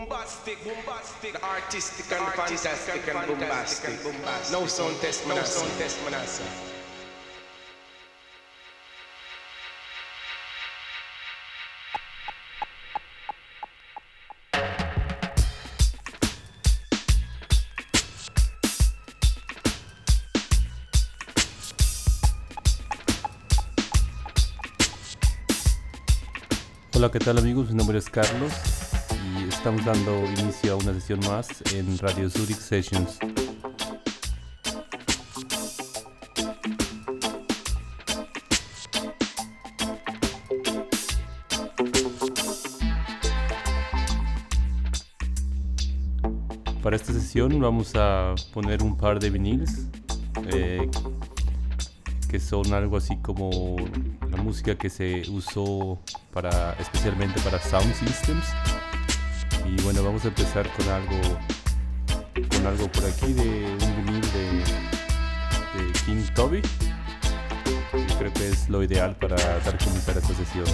bombastic, artistic and fantastic and bombastic. No sound test, manasa. Hola, ¿qué tal amigos? Mi nombre es Carlos y estamos dando inicio a una sesión más en Radio Zurich Sessions. Para esta sesión vamos a poner un par de viniles que son algo así como la música que se usó especialmente para sound systems. Y bueno, vamos a empezar con algo por aquí de un vinil de King Toby. Yo creo que es lo ideal para dar comienzo a esta sesión.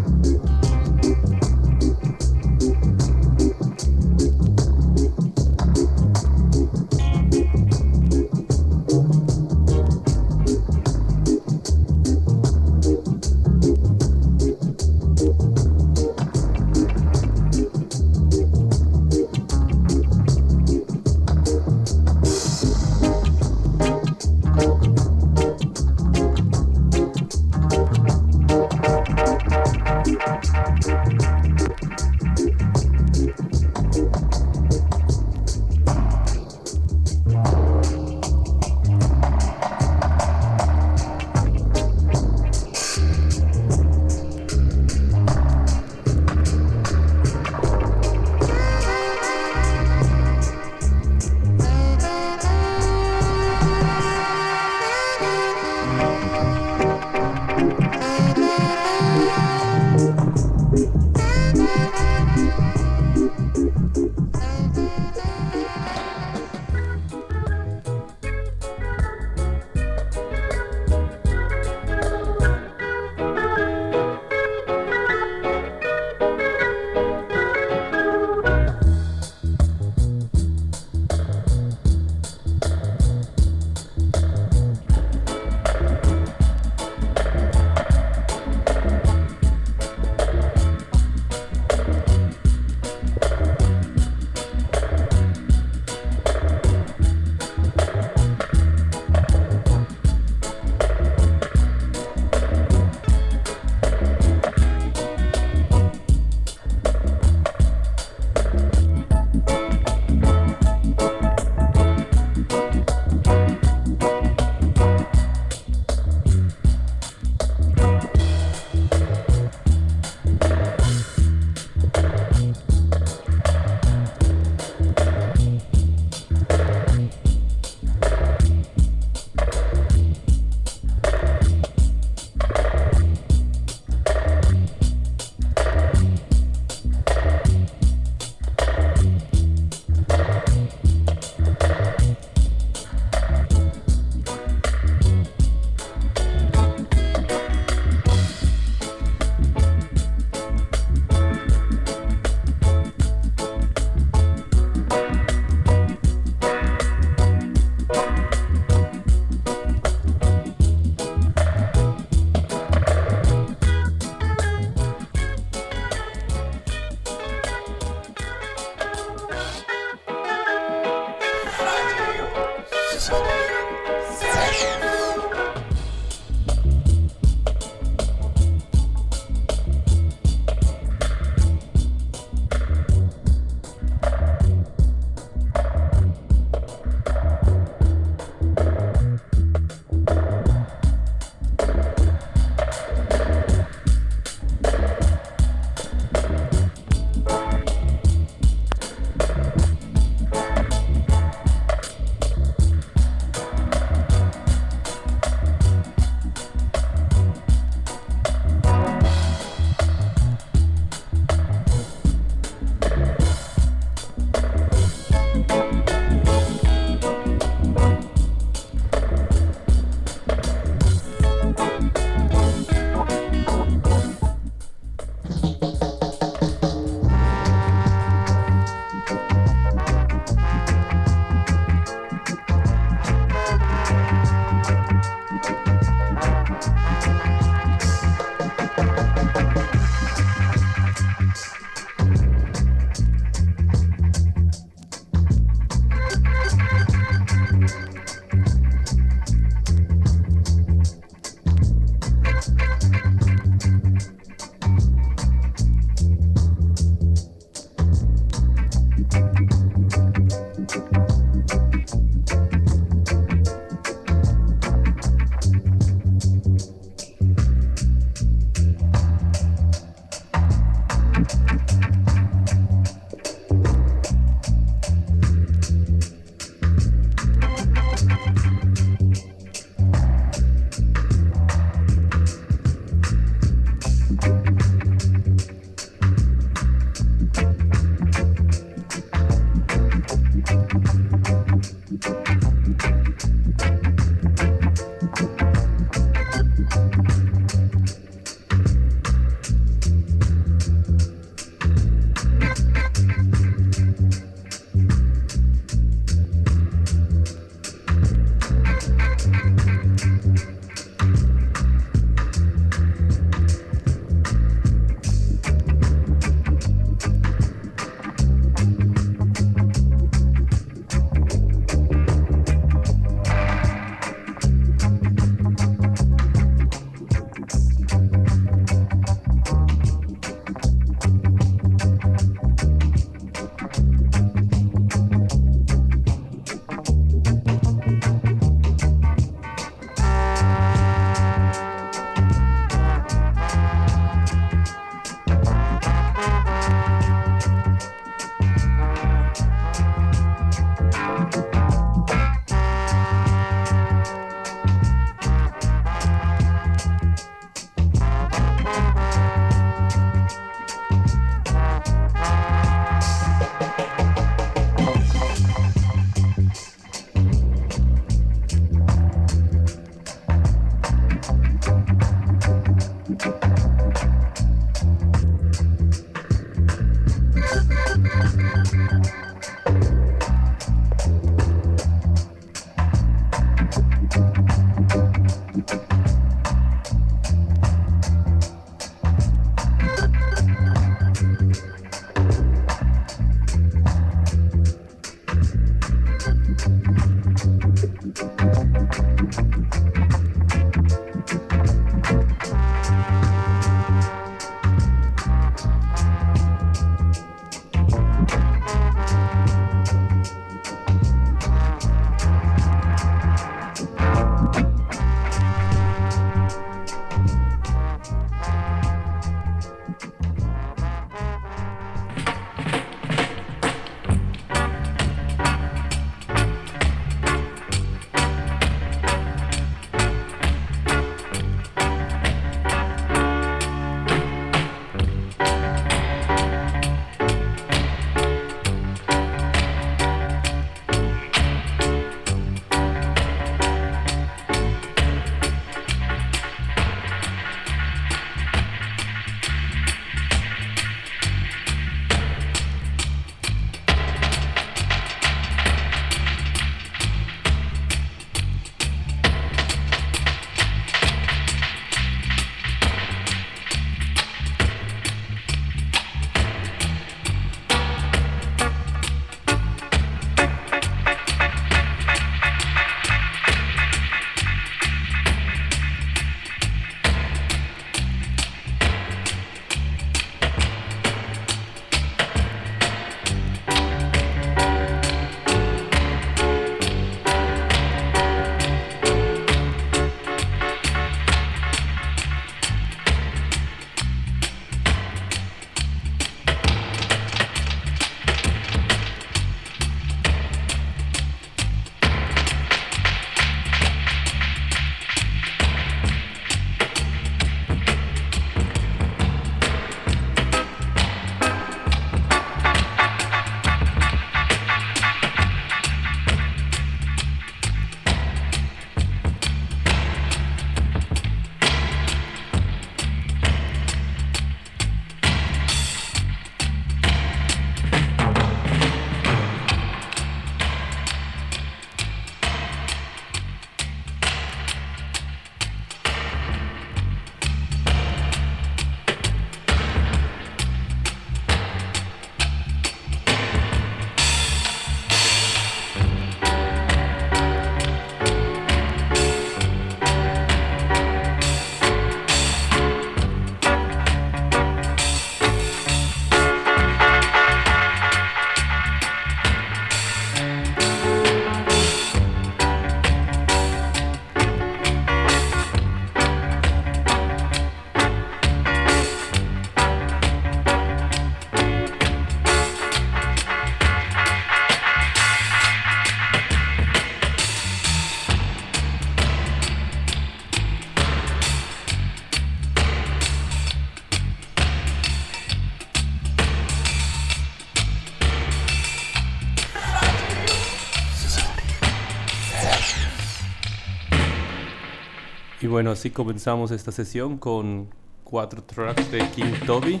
bueno, así comenzamos esta sesión con 4 tracks de King Toby.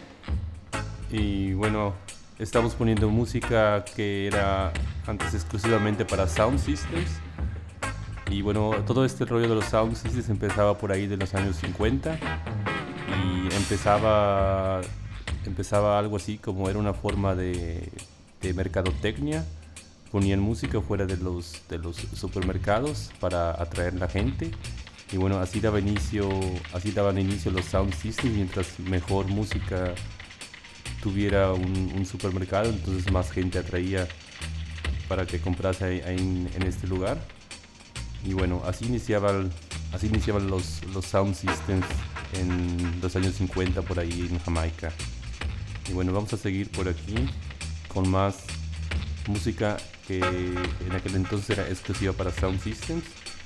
Y bueno, estamos poniendo música que era antes exclusivamente para Sound Systems. Y bueno, todo este rollo de los Sound Systems empezaba por ahí de los años 50. Y empezaba algo así como era una forma de mercadotecnia. Ponían música fuera de los supermercados para atraer a la gente. Y bueno, así daban inicio los Sound Systems. Mientras mejor música tuviera un supermercado, entonces más gente atraía para que comprase ahí en este lugar. Y bueno, así iniciaban los Sound Systems en los años 50 por ahí en Jamaica. Y bueno, vamos a seguir por aquí con más música que en aquel entonces era exclusiva para Sound Systems.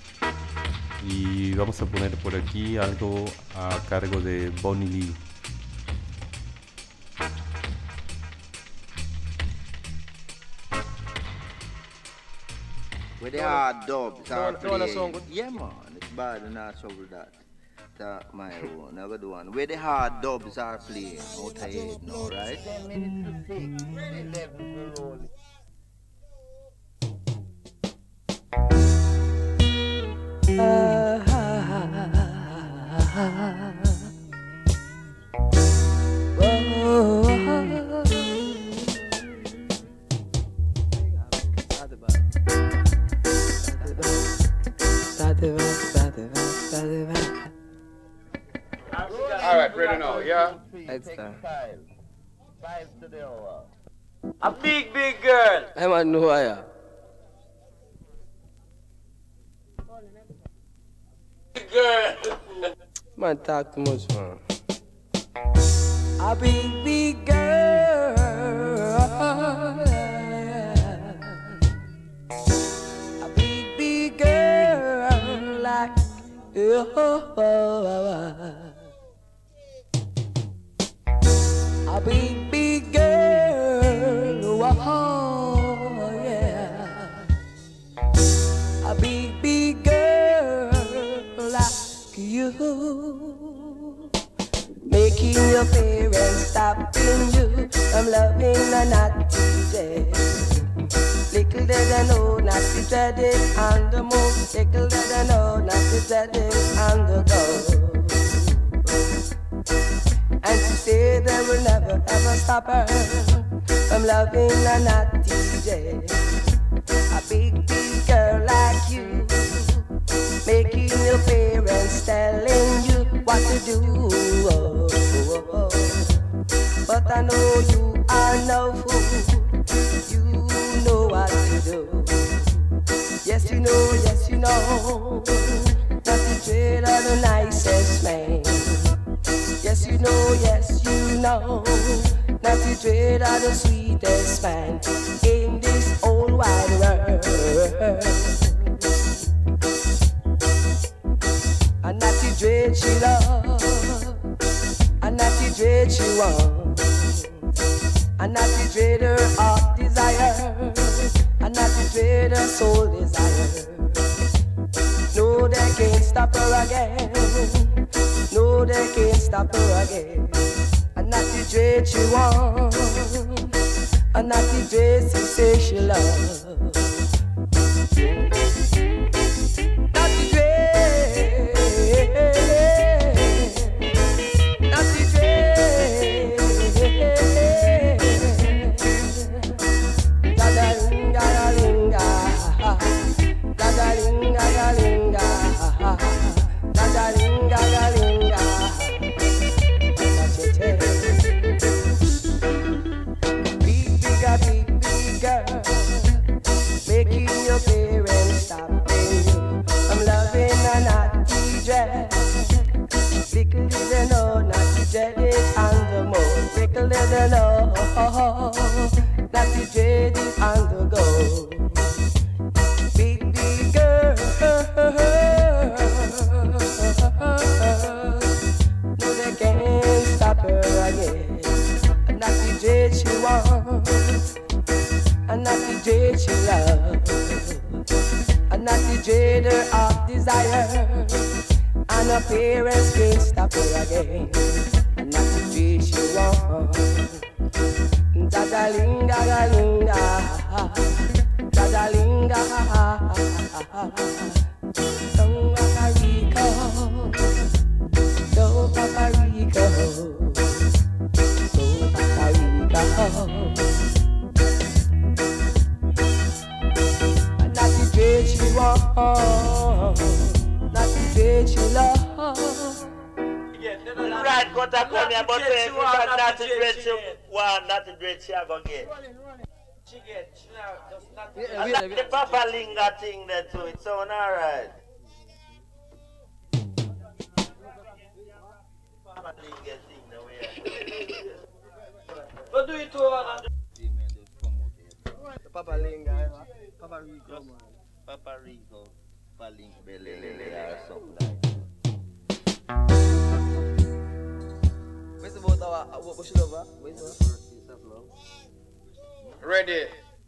Y vamos a poner por aquí algo a cargo de Bonnie Lee. Where they hard dubs are playing. Yeah, man, it's bad and not trouble that. That's my own. I got the one. Where the hard dubs are playing. Out of head now, right? 10 minutes to 6. 11 to roll. All right, ready now, yeah? Extra. 5 to the hour. A big girl. I want to know who I am. Big girl. Man, talk too much, man. A big girl. A big girl like you. A big girl, oh yeah. A big girl like you. Making your parents stopping you from loving a naughty day. Little did I know not to dread it on the move. Little did I know not to dread it on the go. And she said they will never ever stop her from loving a naughty J. A big girl like you, making your parents telling you what to do. But I know you are no fool, you know what to do. Yes you know, not to treat of the nicest man. Yes you know, not to dread of the sweetest man in this old wide world. And not to dread she love, and not to dread she want, and not to dread her heart desire, and not to dread her soul desire. No, they can't stop her again. No, they can't stop her again. And not the dread she want, and not the dread she say she love. Not the dread, not the dread. Gadalinga, gadalinga, gadalinga, gadalinga, gadalinga, gadalinga. Big girl, making your parents stop you. I'm loving a naughty dress. Little did they know not to dread it on the move. Little did they know not to dread it on the go. Big girl, no they can't stop her again. Not the dread she want, and not the dread she love, and not the dread her heart desire, and her parents can't stop her again. And not to treat she want. Da-da-linga, da-linga, da-da-linga. Don't Paparico, don't Paparico, don't Paparico. Not the dread she want, not the dread she love. Right, cut a come here, but if not the dread she want, not the dread she go get. She get, she now just not. And that's the Papa Linga thing there too, it sound alright. Papa Linga thing the way. But do it over. Papa Linga, Papa Rico, man. Papa Rico, Paling Belele or something like that. Where's the boat? What should over? Where's the Ready.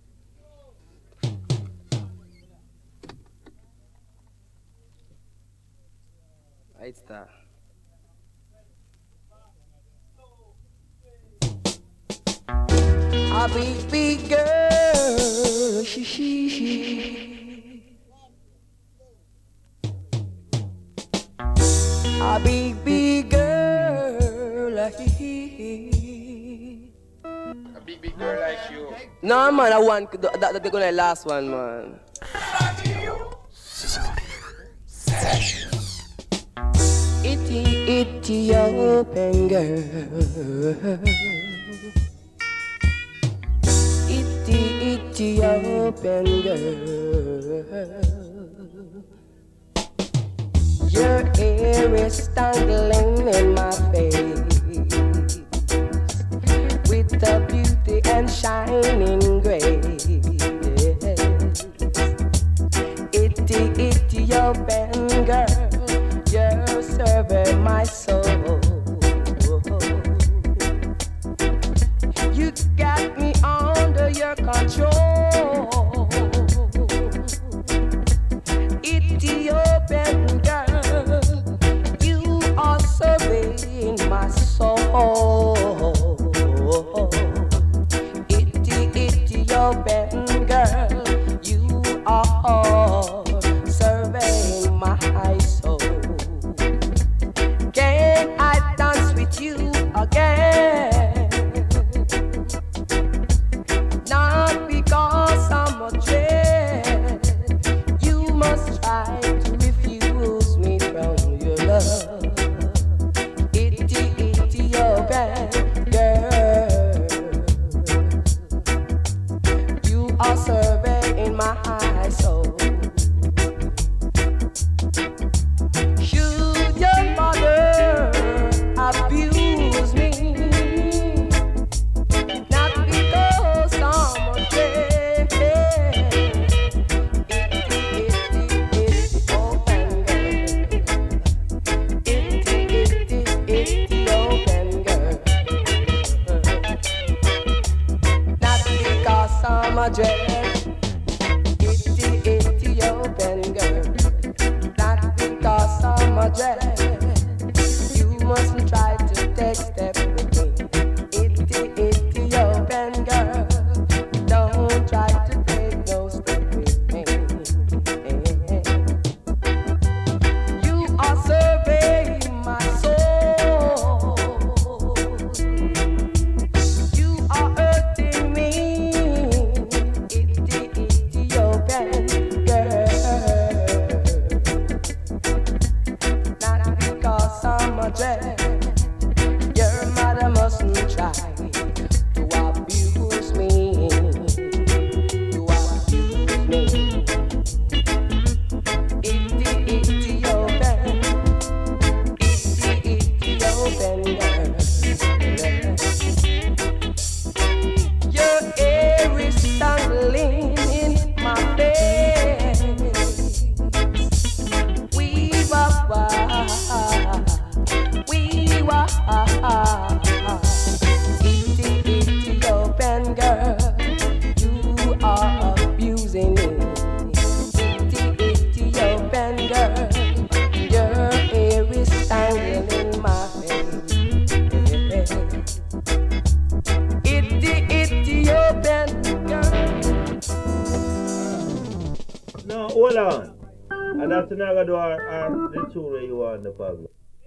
right star. A big girl, she. A big girl, he. A big girl like you. No man, I want that they're gonna last one, man. Ethiopian girl. Ethiopian girl. Your hair is dangling in my face with the beauty and shining grace. Ethiopian girl, you're serving my soul. You got me under your control. Ethiopian girl, you are serving my soul. Ethiopian girl, you are serving my soul. Can I dance with you again? Not because I'm a dread. You must try to refuse me from your love. Ethiopian girl, you are serving my soul. Should your mother abuse me? Not because I'm a dread. Ethiopian girl. Not because I'm a dread. Ethiopian girl. Not because I'm a dread. You mustn't try to take step with me. Ethiopian girl. Don't try to take no step with me. You are serving my soul. You are hurting me. hold on. And that's not gonna do the two where you want the Pablo.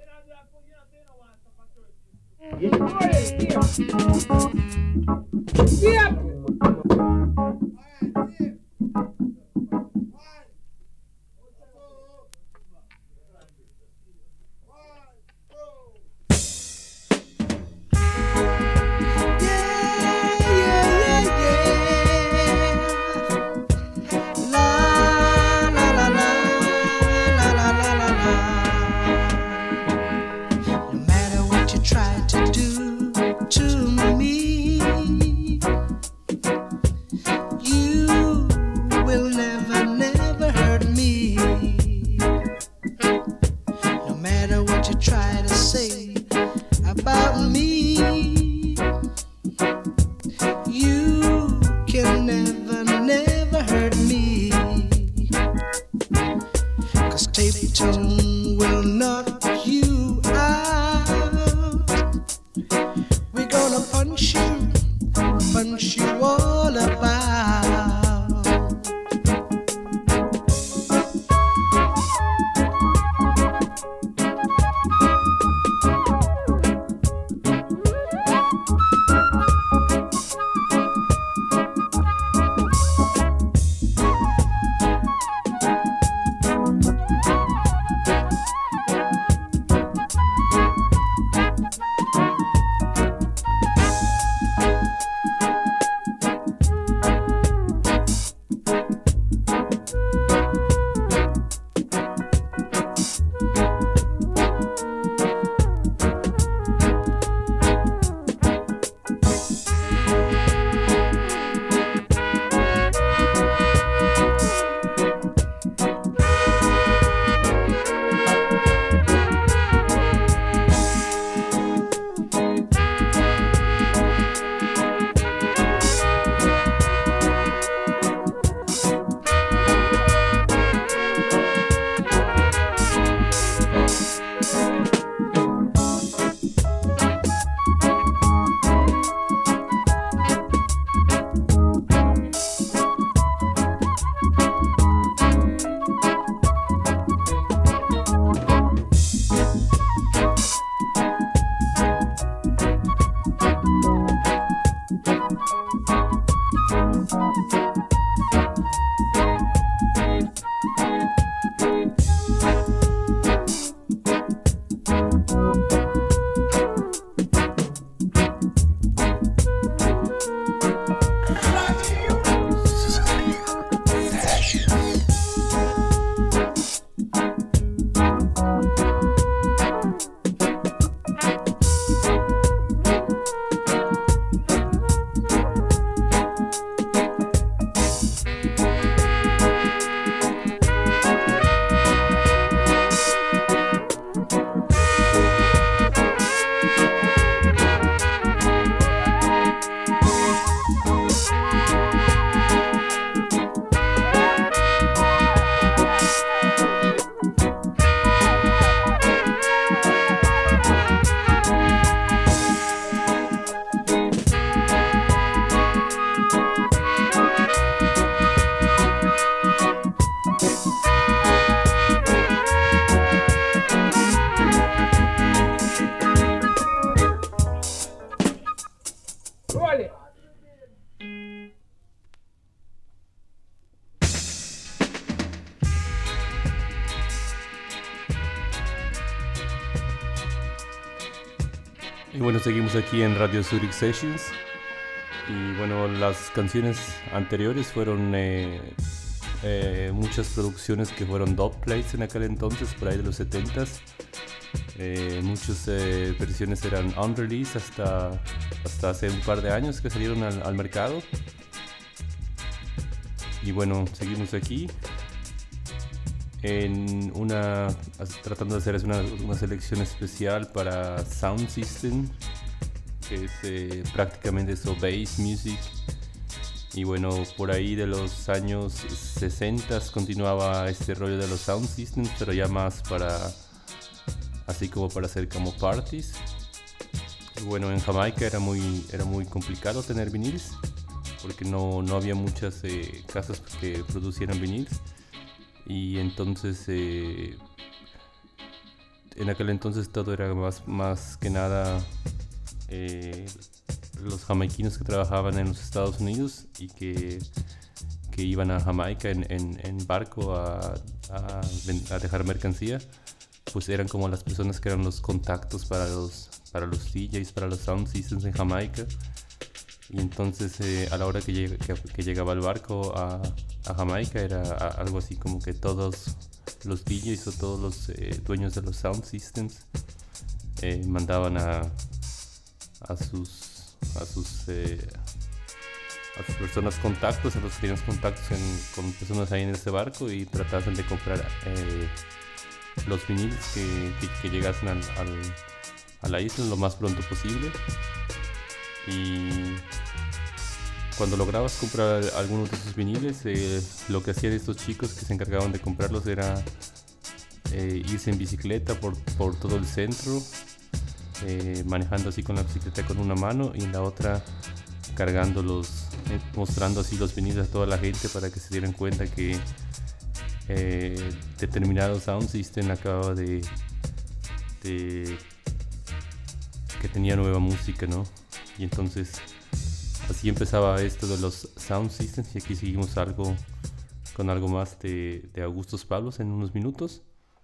Y bueno, seguimos aquí en Radio Zurich Sessions. Y bueno, las canciones anteriores fueron muchas producciones que fueron dubplates en aquel entonces, por ahí de los 70s. Muchas versiones eran unreleased hasta hace un par de años que salieron al mercado. Y bueno, seguimos aquí tratando de hacer una selección especial para Sound System, que es prácticamente eso, bass music. Y bueno, por ahí de los años 60 continuaba este rollo de los Sound Systems, pero ya más así como para hacer como parties. Y bueno, en Jamaica era muy complicado tener viniles, porque no había muchas casas que producieran viniles. Y entonces en aquel entonces todo era más que nada los jamaiquinos que trabajaban en los Estados Unidos y que iban a Jamaica en barco a dejar mercancía, pues eran como las personas que eran los contactos para los DJs, para los sound systems en Jamaica. Y entonces a la hora que llegaba el barco a Jamaica era algo así como que todos los DJs o todos los dueños de los sound systems mandaban a sus personas contactos, a los que tenían contactos con personas ahí en ese barco, y trataban de comprar los viniles que llegasen a la isla lo más pronto posible. Y cuando lograbas comprar algunos de esos viniles, lo que hacían estos chicos que se encargaban de comprarlos era irse en bicicleta por todo el centro, manejando así con la bicicleta con una mano y en la otra cargándolos, mostrando así los viniles a toda la gente para que se dieran cuenta que determinado sound system acababa de que tenía nueva música, ¿no? Y entonces así empezaba esto de los sound systems, y aquí seguimos con algo más de Augustus Pablos en unos minutos.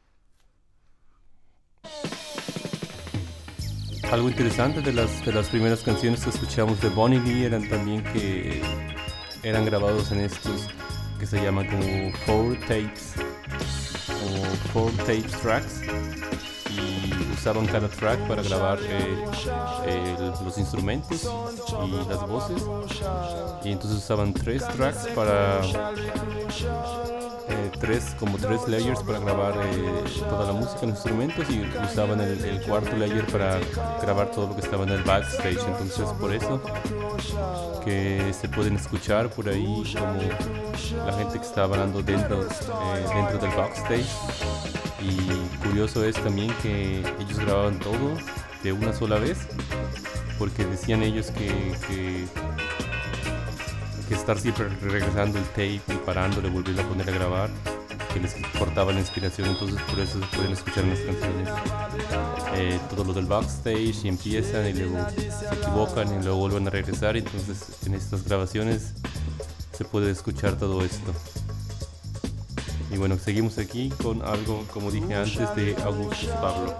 Algo interesante de las primeras canciones que escuchamos de Bonnie Lee eran también que eran grabados en estos que se llaman como 4 tapes tracks, y usaban cada track para grabar los instrumentos y las voces, y entonces usaban 3 tracks para tres layers para grabar toda la música en los instrumentos, y usaban el cuarto layer para grabar todo lo que estaba en el backstage. Entonces por eso que se pueden escuchar por ahí como la gente que estaba hablando dentro del backstage. Y curioso es también que ellos grababan todo de una sola vez, porque decían ellos que estar siempre regresando el tape y parándole, volviendo a poner a grabar, que les cortaba la inspiración. Entonces por eso se pueden escuchar en las canciones todo lo del backstage, y empiezan y luego se equivocan y luego vuelven a regresar. Entonces en estas grabaciones se puede escuchar todo esto. Y bueno, seguimos aquí con algo, como dije antes, de Augustus Pablo.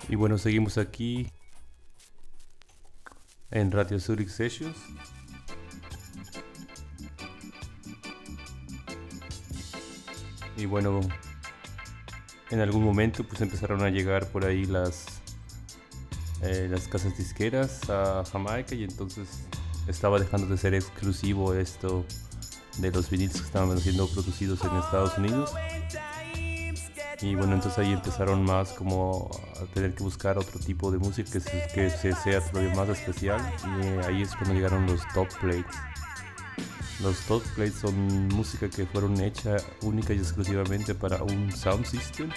Y bueno, seguimos aquí en Radio Zurich Sessions. Y bueno, en algún momento pues empezaron a llegar por ahí las casas disqueras a Jamaica, y entonces estaba dejando de ser exclusivo esto de los vinilos que estaban siendo producidos en Estados Unidos. Y bueno, entonces ahí empezaron más como a tener que buscar otro tipo de música que sea todavía más especial, y ahí es cuando llegaron los top plates. Los top plates son música que fueron hechas única y exclusivamente para un sound system.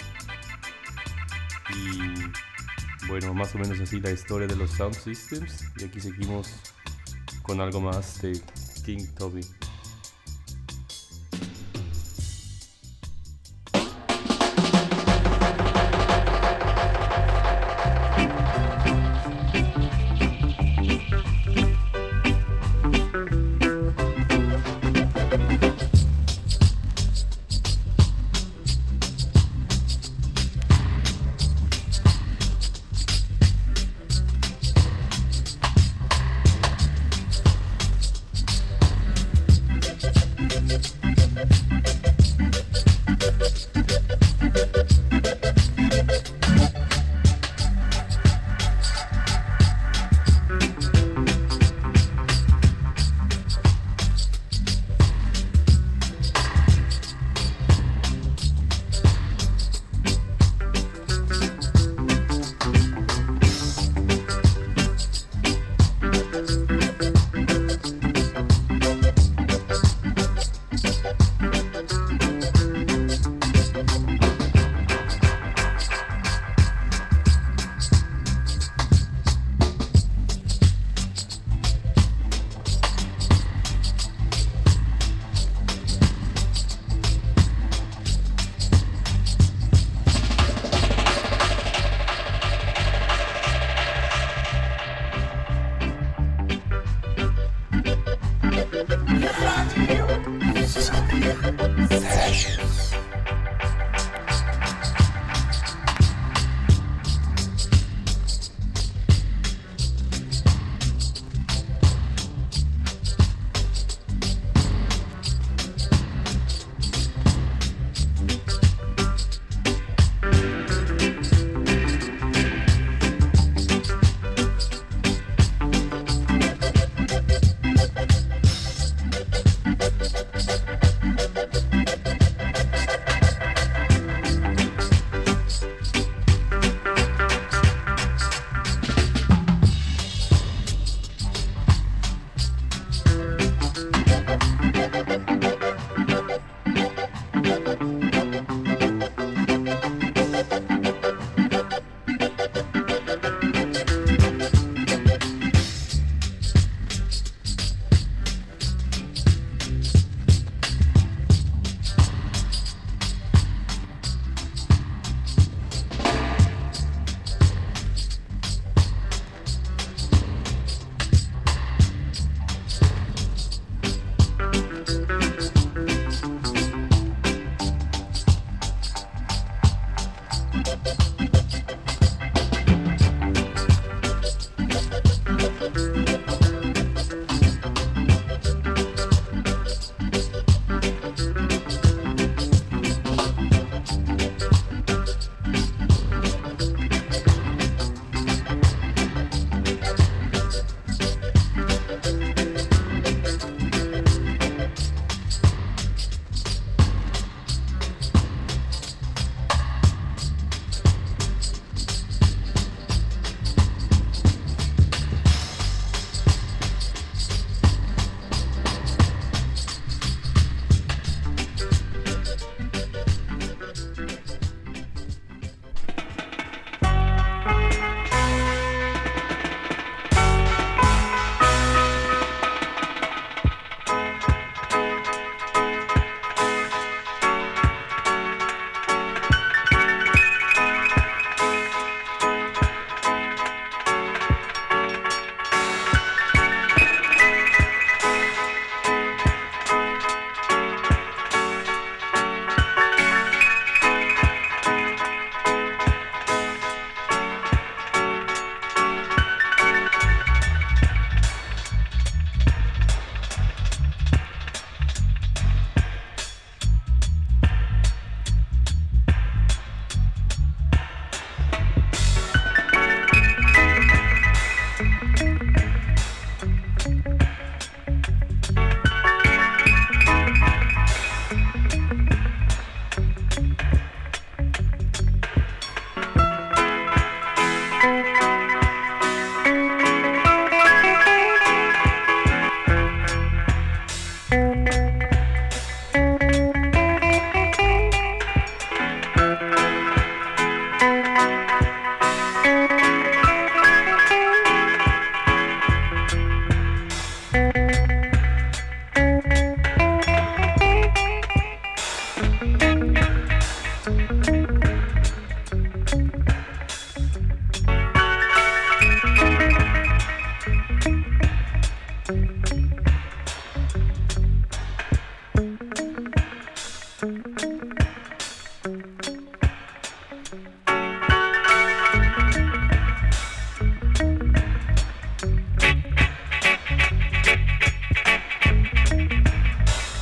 Y bueno, más o menos así la historia de los sound systems. Y aquí seguimos con algo más de King Toby.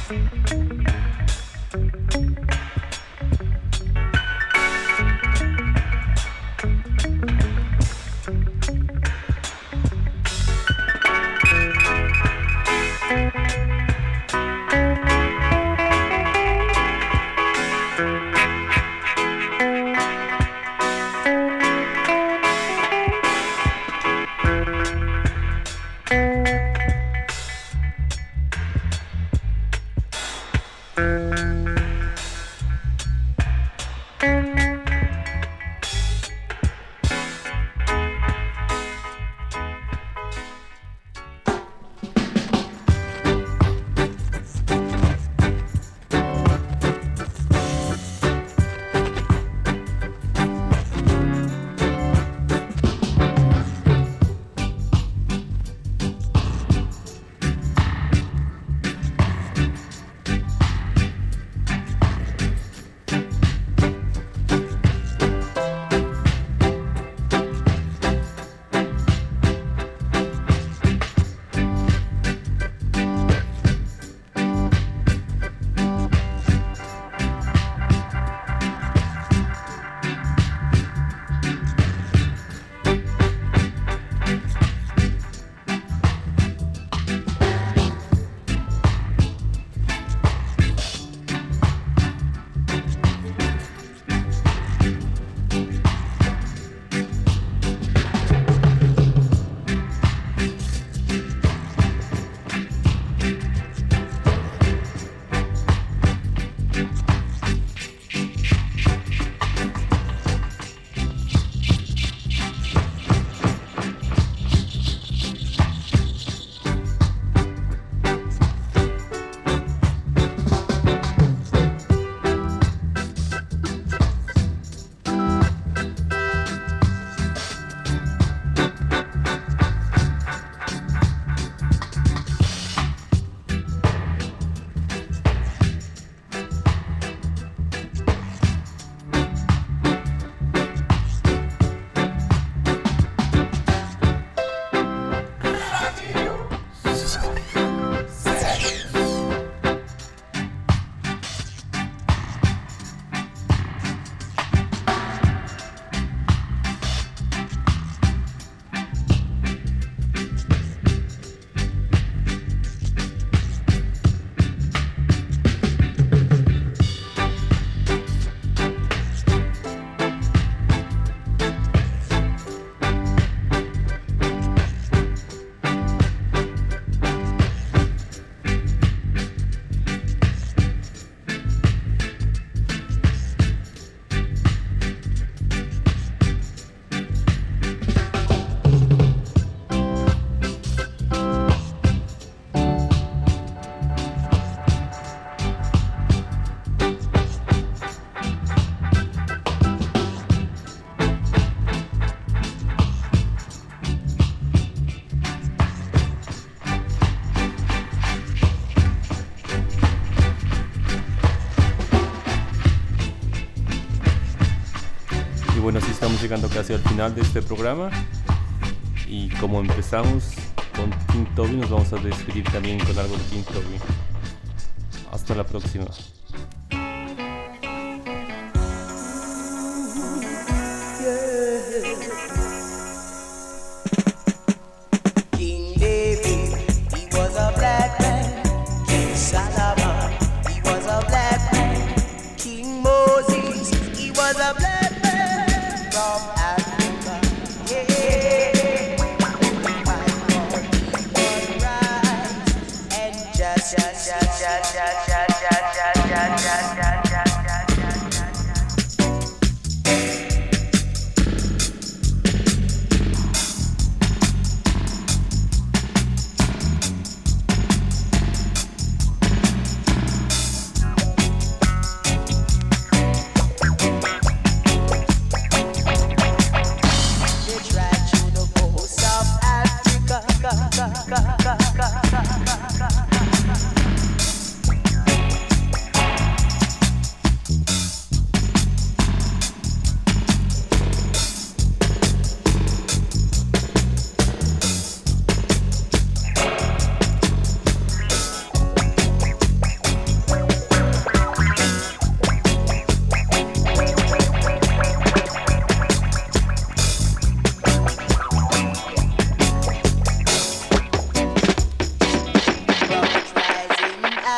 bueno, así estamos llegando casi al final de este programa. Y como empezamos con King Toby, nos vamos a despedir también con algo de King Toby. Hasta la próxima.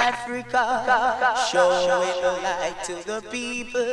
Africa, showing the light to the people.